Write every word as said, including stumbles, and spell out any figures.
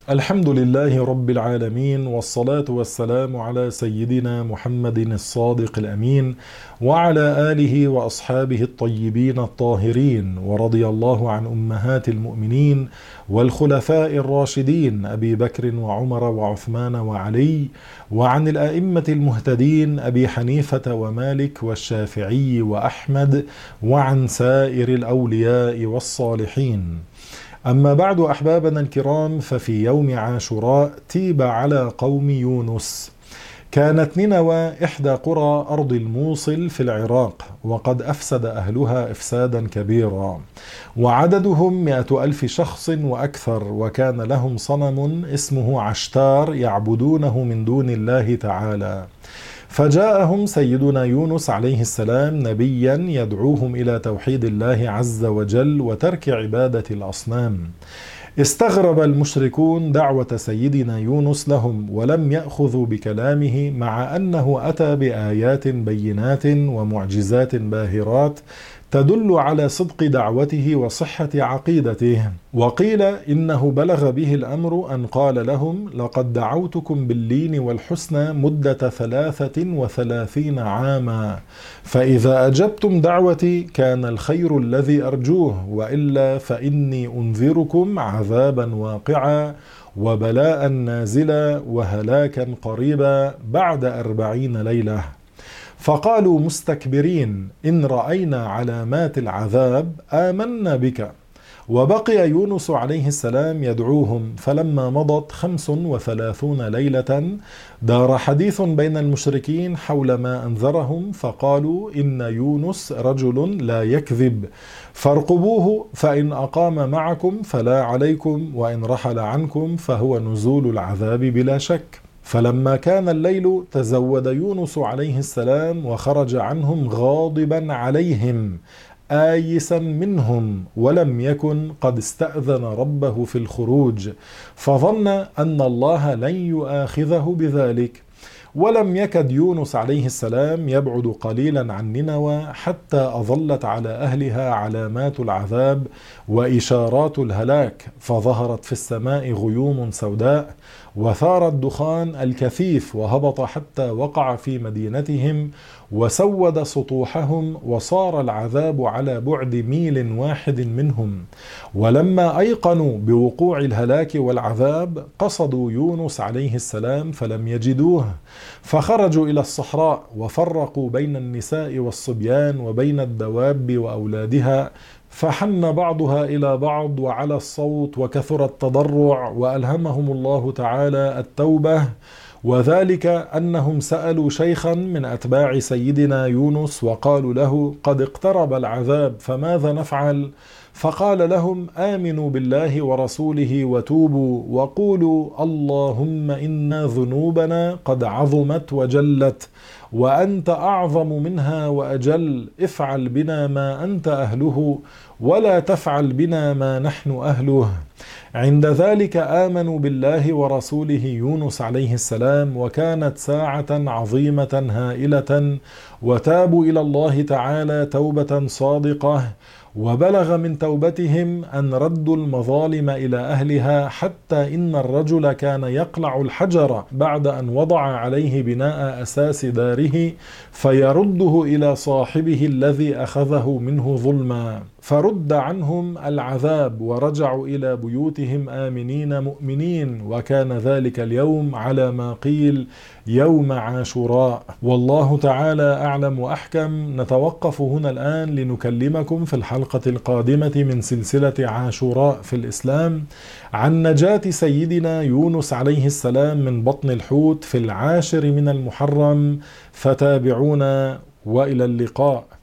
الحمد لله رب العالمين، والصلاة والسلام على سيدنا محمد الصادق الأمين وعلى آله وأصحابه الطيبين الطاهرين، ورضي الله عن أمهات المؤمنين والخلفاء الراشدين أبي بكر وعمر وعثمان وعلي، وعن الأئمة المهتدين أبي حنيفة ومالك والشافعي وأحمد، وعن سائر الأولياء والصالحين. أما بعد أحبابنا الكرام، ففي يوم عاشوراء تيب على قوم يونس. كانت نينوى إحدى قرى أرض الموصل في العراق، وقد أفسد أهلها إفسادا كبيرا، وعددهم مئة ألف شخص وأكثر، وكان لهم صنم اسمه عشتار يعبدونه من دون الله تعالى. فجاءهم سيدنا يونس عليه السلام نبيا يدعوهم إلى توحيد الله عز وجل وترك عبادة الأصنام. استغرب المشركون دعوة سيدنا يونس لهم، ولم يأخذوا بكلامه، مع أنه أتى بآيات بينات ومعجزات باهرات تدل على صدق دعوته وصحة عقيدته. وقيل إنه بلغ به الأمر أن قال لهم: لقد دعوتكم باللين والحسنى مدة ثلاثة وثلاثين عاما، فإذا أجبتم دعوتي كان الخير الذي أرجوه، وإلا فإني أنذركم عذابا واقعا وبلاء نازلا وهلاكا قريبا بعد أربعين ليلة. فقالوا مستكبرين: إن رأينا علامات العذاب آمنا بك. وبقي يونس عليه السلام يدعوهم، فلما مضت خمس وثلاثون ليلة دار حديث بين المشركين حول ما أنذرهم، فقالوا: إن يونس رجل لا يكذب، فارقبوه، فإن أقام معكم فلا عليكم، وإن رحل عنكم فهو نزول العذاب بلا شك. فلما كان الليل تزود يونس عليه السلام وخرج عنهم غاضبا عليهم آيسا منهم، ولم يكن قد استأذن ربه في الخروج، فظن أن الله لن يؤاخذه بذلك. ولم يكد يونس عليه السلام يبعد قليلا عن نينوى حتى أظلت على أهلها علامات العذاب وإشارات الهلاك، فظهرت في السماء غيوم سوداء، وثار الدخان الكثيف، وهبط حتى وقع في مدينتهم وسود سطوحهم، وصار العذاب على بعد ميل واحد منهم. ولما أيقنوا بوقوع الهلاك والعذاب قصدوا يونس عليه السلام فلم يجدوه، فخرجوا إلى الصحراء وفرقوا بين النساء والصبيان وبين الدواب وأولادها، فحن بعضها إلى بعض وعلى الصوت، وكثر التضرع، وألهمهم الله تعالى التوبة، وذلك أنهم سألوا شيخا من أتباع سيدنا يونس وقالوا له: قد اقترب العذاب فماذا نفعل؟ فقال لهم: آمنوا بالله ورسوله وتوبوا، وقولوا: اللهم إن ذنوبنا قد عظمت وجلت، وأنت أعظم منها وأجل، افعل بنا ما أنت أهله، ولا تفعل بنا ما نحن أهله. عند ذلك آمنوا بالله ورسوله يونس عليه السلام، وكانت ساعة عظيمة هائلة، وتابوا إلى الله تعالى توبة صادقة. وبلغ من توبتهم أن ردوا المظالم إلى أهلها، حتى إن الرجل كان يقلع الحجر بعد أن وضع عليه بناء أساس داره فيرده إلى صاحبه الذي أخذه منه ظلما، فرد عنهم العذاب ورجعوا إلى بيوتهم آمنين مؤمنين. وكان ذلك اليوم على ما قيل يوم عاشوراء. والله تعالى أعلم وأحكم. نتوقف هنا الآن لنكلمكم في الحلقة القادمة من سلسلة عاشوراء في الإسلام عن نجاة سيدنا يونس عليه السلام من بطن الحوت في العاشر من المحرم، فتابعونا وإلى اللقاء.